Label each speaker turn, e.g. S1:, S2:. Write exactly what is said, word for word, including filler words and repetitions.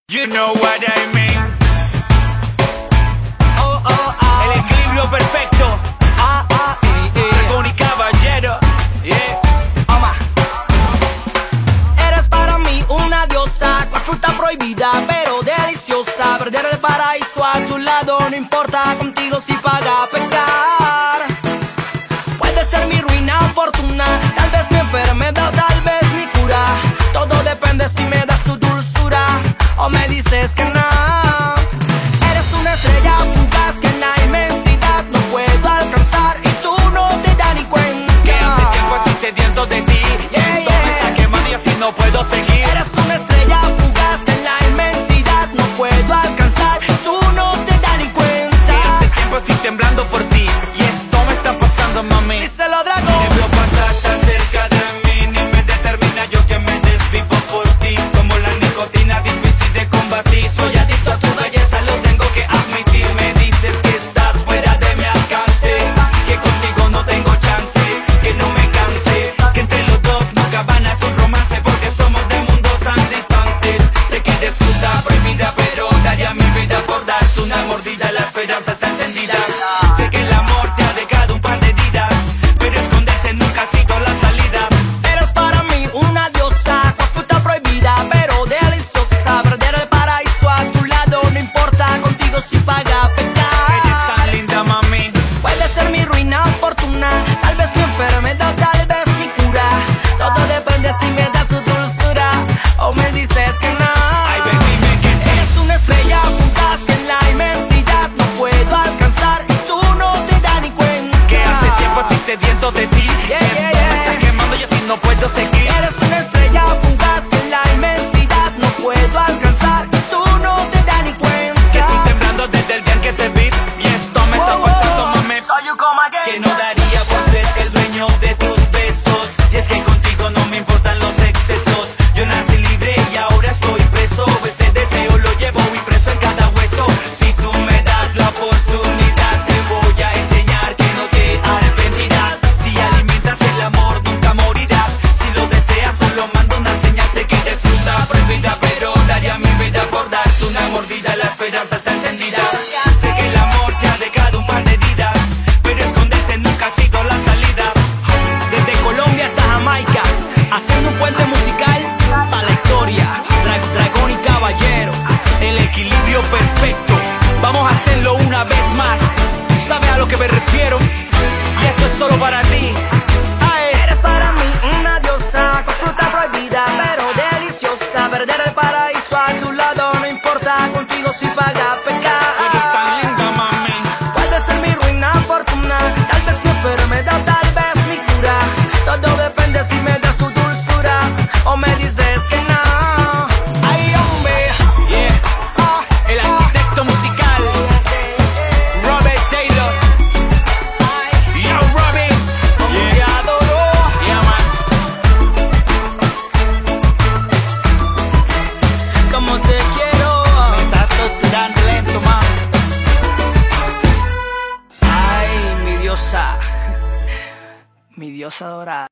S1: You know what I mean. Oh, oh, oh. El equilibrio perfecto. Ah, ah, eh, eh. Dragón y caballero. Yeah. Oma.
S2: Eres para mí una diosa, cual fruta prohibida pero deliciosa. Perder el paraíso a tu lado no importa, contigo si paga pecar. Puede ser mi ruina o fortuna, tal vez mi enfermedad o tal vez mi cura. Todo depende si me das tu dulzura o me dices que no. Eres una estrella fugaz que en la inmensidad no puedo alcanzar y tú no te das ni cuenta.
S1: Que hace tiempo estoy sediento de ti.
S2: Yeah,
S1: Esto
S2: yeah.
S1: me está quemando y así no puedo seguir.
S2: Eres una estrella fugaz que en la inmensidad no puedo alcanzar y tú no te das ni cuenta.
S1: Que hace tiempo estoy temblando por ti y esto me está pasando, mami.
S2: Díselo, dragón.
S1: Te veo pasar tan cerca de mí, ni me determina yo que me desvivo por ti. Como la nicotina difícil de combatir, soy adicto a tu belleza, lo tengo que admitir. Me dices que estás fuera de mi alcance, que contigo no tengo chance, que no me canse, que entre los dos nunca van a ser un romance, porque somos de mundos tan distantes. Sé que eres fruta prohibida, pero daría mi vida por darte una mordida. La esperanza está encendida. Sé que el amor te ha dejado un par de heridas, pero esconderse nunca ha sido la salida.
S2: Eres para mí una diosa, cual fruta prohibida pero deliciosa. Perder el paraíso a tu lado no importa, contigo si paga pecar.
S1: Eres tan linda, mami.
S2: Puede ser mi ruina o fortuna, tal vez mi enfermedad, tal vez mi cura. Todo depende si me das tu dulzura o me dices que no.
S1: Ay, ven, dime que sí.
S2: Eres una estrella fugaz que en la inmensidad no puedo alcanzar y tú no te das ni cuenta.
S1: Que hace tiempo estoy sediento de ti.
S2: Yeah,
S1: Esto
S2: yeah,
S1: me
S2: yeah.
S1: está quemando y así no puedo seguir.
S2: Eres una estrella fugaz que en la inmensidad no puedo alcanzar y tú no te das ni cuenta.
S1: Que estoy temblando desde el día en que te vi y esto me está
S2: Wow,
S1: pasando,
S2: wow.
S1: mami.
S2: So you come again.
S1: Que no daría por ser el dueño de tus besos. Y es que contigo no me importan los excesos. Yo nací libre y ahora estoy preso. Este deseo lo llevo impreso en cada hueso. Si tú me das la oportunidad, te voy a enseñar que no te arrepentirás. Si alimentas el amor, nunca morirás. Si lo deseas, solo mando una señal. Sé que eres fruta prohibida, pero daría mi vida por darte una mordida. La esperanza está encendida. Sé que el amor te ha dejado un par de heridas, pero esconderse nunca ha sido la salida.
S2: Desde Colombia hasta Jamaica, haciendo un puente musical para la historia. Dra- Dragón y caballero,
S1: El equilibrio perfecto.
S2: vamos a hacerlo una vez más. Tú sabes a lo que me refiero y esto es solo para ti. Ay. Eres para mí una diosa con fruta prohibida pero deliciosa. Perder el paraíso a tu lado no importa, contigo si paga pecar.
S1: Eres tan linda, mami.
S2: Puede ser mi ruina o fortuna, tal vez mi enfermedad, tal vez mi cura. Todo depende si me das tu dulzura o me dices que no. Ay, hombre.
S1: Yeah.
S2: Ah,
S1: El arquitecto musical, Robert Taylor. Yo, Robert.
S2: te
S1: Yeah.
S2: adoro.
S1: Yeah, man.
S2: Como te quiero.
S1: Me está torturando lento, man.
S2: Ay, mi diosa. Mi diosa dorada.